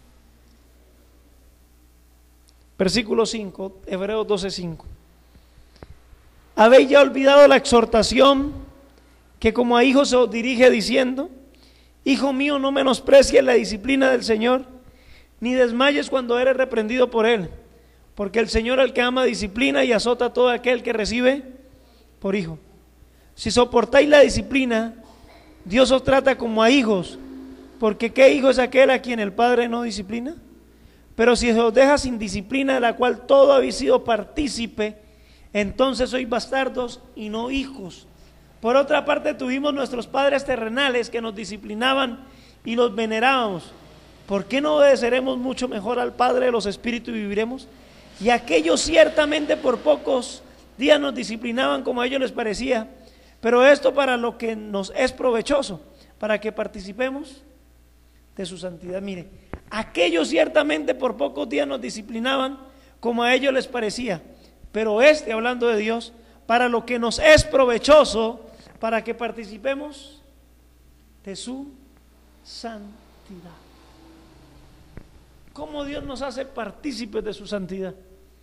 Versículo cinco, Hebreos doce cinco. ¿Habéis ya olvidado la exhortación que como a hijos se os dirige diciendo: hijo mío, no menosprecies la disciplina del Señor, ni desmayes cuando eres reprendido por Él? Porque el Señor, al que ama, disciplina y azota a todo aquel que recibe por hijo. Si soportáis la disciplina, Dios os trata como a hijos, porque ¿qué hijo es aquel a quien el Padre no disciplina? Pero si se os deja sin disciplina, de la cual todo habéis sido partícipe, entonces sois bastardos y no hijos. Por otra parte, tuvimos nuestros padres terrenales que nos disciplinaban y los venerábamos. ¿Por qué no obedeceremos mucho mejor al Padre de los Espíritus y viviremos? Y aquellos ciertamente por pocos días nos disciplinaban como a ellos les parecía, pero esto para lo que nos es provechoso, para que participemos de su santidad. Mire, aquellos ciertamente por pocos días nos disciplinaban como a ellos les parecía, pero este, hablando de Dios, para lo que nos es provechoso, para que participemos de su santidad. ¿Cómo Dios nos hace partícipes de su santidad?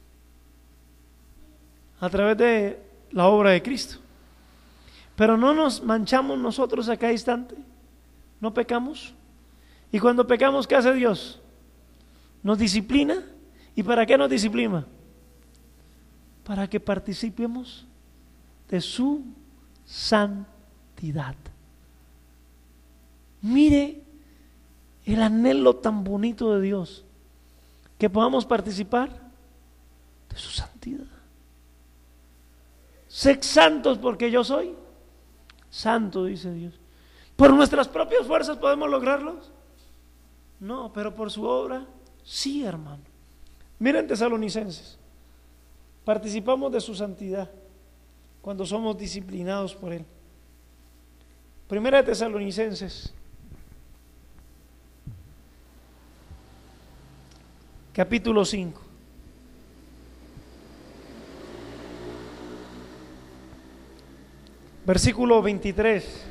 A través de la obra de Cristo. Pero no nos manchamos nosotros a cada instante, no pecamos. Y cuando pecamos, ¿qué hace Dios? Nos disciplina. ¿Y para qué nos disciplina? Para que participemos de su santidad. Mire el anhelo tan bonito de Dios, que podamos participar de su santidad. Sed santos porque yo soy santo, dice Dios. ¿Por nuestras propias fuerzas podemos lograrlos? No, pero por su obra, sí, hermano. Miren Tesalonicenses, participamos de su santidad cuando somos disciplinados por Él. Primera de Tesalonicenses, capítulo cinco. Versículo veintitrés.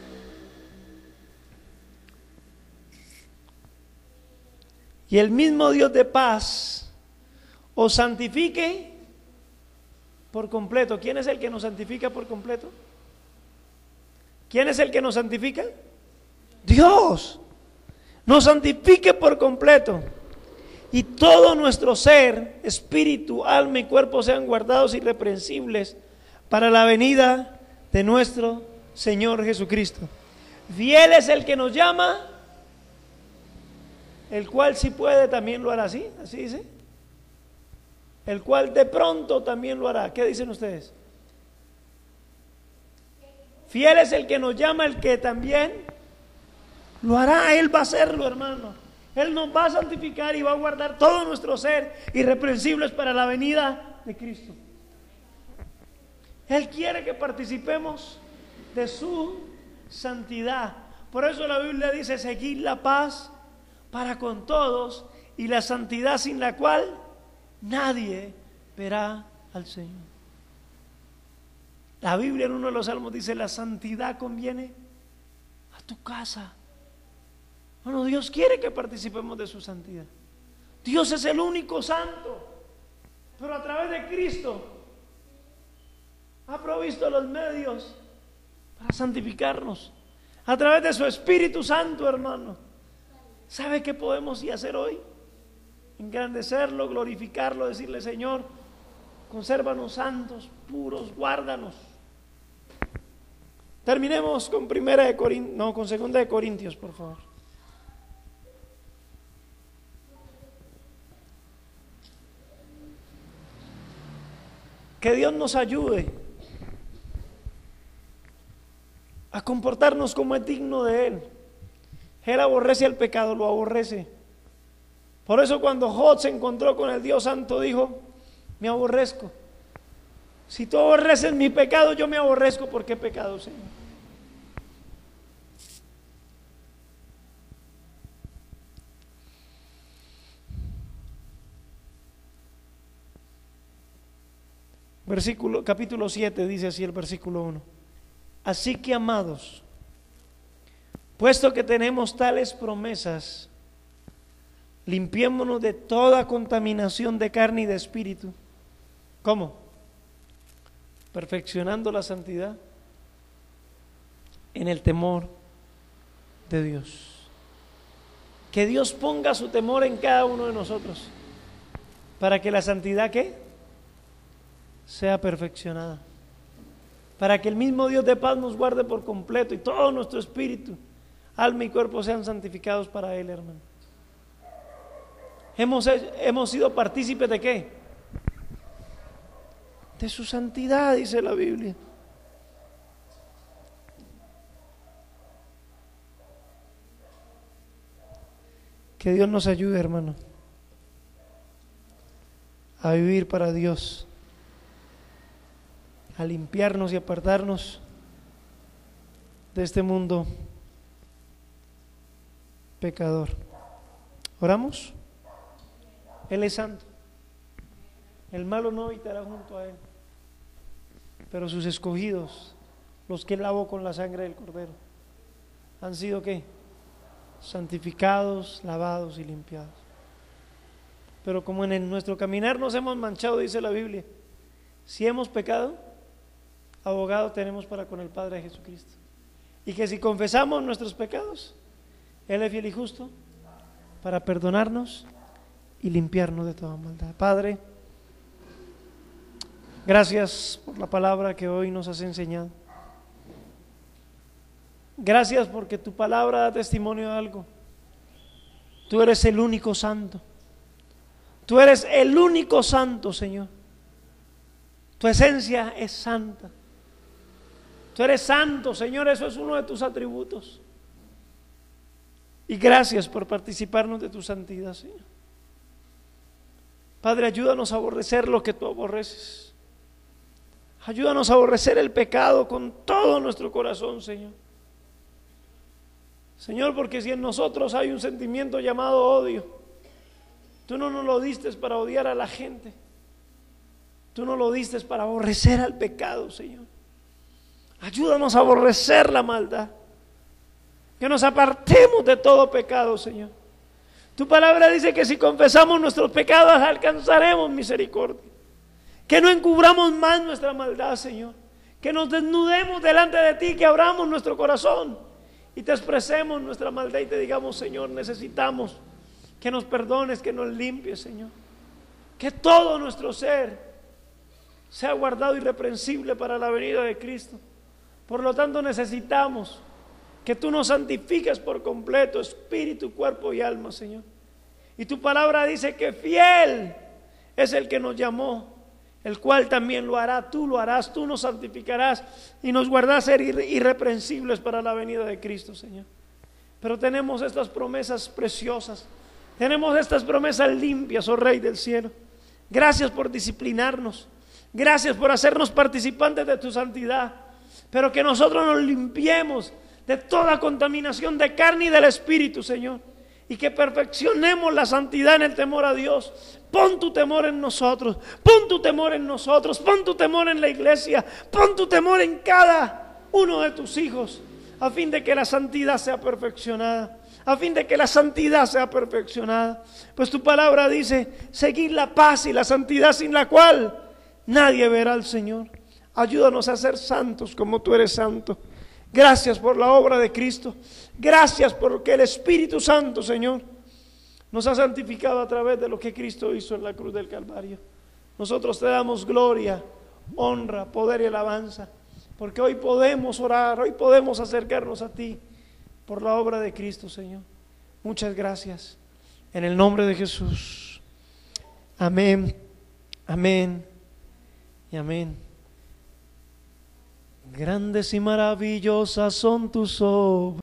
Y el mismo Dios de paz os santifique por completo. ¿Quién es el que nos santifica por completo? ¿Quién es el que nos santifica? Dios. Nos santifique por completo. Y todo nuestro ser, espíritu, alma y cuerpo sean guardados irreprensibles para la venida de nuestro Señor Jesucristo. Fiel es el que nos llama El cual si puede también lo hará, ¿sí? Así dice. El cual de pronto también lo hará. ¿Qué dicen ustedes? Fiel es el que nos llama, el que también lo hará. Él va a hacerlo, hermano. Él nos va a santificar y va a guardar todo nuestro ser irreprensibles para la venida de Cristo. Él quiere que participemos de su santidad. Por eso la Biblia dice: seguid la paz para con todos y la santidad, sin la cual nadie verá al Señor. La Biblia en uno de los salmos dice: la santidad conviene a tu casa. Bueno, Dios quiere que participemos de su santidad. Dios es el único santo, pero a través de Cristo ha provisto los medios para santificarnos. A través de su Espíritu Santo, hermano. ¿Sabe qué podemos y hacer hoy? Engrandecerlo, glorificarlo, decirle: Señor, consérvanos santos, puros, guárdanos. Terminemos con primera de Corintios, no, con segunda de Corintios, por favor. Que Dios nos ayude a comportarnos como es digno de Él. Él aborrece el pecado, lo aborrece. Por eso cuando Job se encontró con el Dios Santo dijo: me aborrezco. Si tú aborreces mi pecado, yo me aborrezco. ¿Por qué pecado, Señor? Versículo, capítulo siete dice así el versículo uno: así que, amados, puesto que tenemos tales promesas, limpiémonos de toda contaminación de carne y de espíritu. ¿Cómo? Perfeccionando la santidad en el temor de Dios. Que Dios ponga su temor en cada uno de nosotros, para que la santidad, ¿qué?, sea perfeccionada, para que el mismo Dios de paz nos guarde por completo y todo nuestro espíritu, alma y cuerpo sean santificados para Él, hermano. Hemos, hemos sido partícipes de ¿qué? De su santidad, dice la Biblia. Que Dios nos ayude, hermano, a vivir para Dios, a limpiarnos y apartarnos de este mundo pecador. ¿Oramos? Él es santo. El malo no habitará junto a Él, pero sus escogidos, los que Él lavó con la sangre del Cordero, han sido ¿qué? Santificados, lavados y limpiados. Pero como en el, nuestro caminar nos hemos manchado, dice la Biblia, si hemos pecado, abogado tenemos para con el Padre, Jesucristo. Y que si confesamos nuestros pecados, Él es fiel y justo para perdonarnos y limpiarnos de toda maldad. Padre, gracias por la palabra que hoy nos has enseñado. Gracias porque tu palabra da testimonio de algo. Tú eres el único santo. Tú eres el único santo, Señor. Tu esencia es santa. Tú eres santo, Señor, eso es uno de tus atributos. Y gracias por participarnos de tu santidad, Señor. Padre, ayúdanos a aborrecer lo que tú aborreces. Ayúdanos a aborrecer el pecado con todo nuestro corazón, Señor. Señor, porque si en nosotros hay un sentimiento llamado odio, tú no nos lo diste para odiar a la gente. Tú nos lo diste para aborrecer al pecado, Señor. Ayúdanos a aborrecer la maldad. Que nos apartemos de todo pecado, Señor. Tu palabra dice que si confesamos nuestros pecados alcanzaremos misericordia. Que no encubramos más nuestra maldad, Señor. Que nos desnudemos delante de ti, que abramos nuestro corazón y te expresemos nuestra maldad y te digamos: Señor, necesitamos que nos perdones, que nos limpies, Señor. Que todo nuestro ser sea guardado irreprensible para la venida de Cristo. Por lo tanto, necesitamos que tú nos santifiques por completo, espíritu, cuerpo y alma, Señor. Y tu palabra dice que fiel es el que nos llamó, el cual también lo hará. Tú lo harás, tú nos santificarás y nos guardarás ser irre- irreprensibles para la venida de Cristo, Señor. Pero tenemos estas promesas preciosas, tenemos estas promesas limpias, oh Rey del cielo. Gracias por disciplinarnos, gracias por hacernos participantes de tu santidad, pero que nosotros nos limpiemos de toda contaminación de carne y del espíritu, Señor, y que perfeccionemos la santidad en el temor a Dios. Pon tu temor en nosotros, pon tu temor en nosotros, pon tu temor en la iglesia, pon tu temor en cada uno de tus hijos, a fin de que la santidad sea perfeccionada, a fin de que la santidad sea perfeccionada. Pues tu palabra dice, seguir la paz y la santidad, sin la cual nadie verá al Señor. Ayúdanos a ser santos como tú eres santo. Gracias por la obra de Cristo, gracias porque el Espíritu Santo, Señor, nos ha santificado a través de lo que Cristo hizo en la cruz del Calvario. Nosotros te damos gloria, honra, poder y alabanza, porque hoy podemos orar, hoy podemos acercarnos a ti por la obra de Cristo, Señor. Muchas gracias. En el nombre de Jesús. Amén, amén y amén. Grandes y maravillosas son tus obras.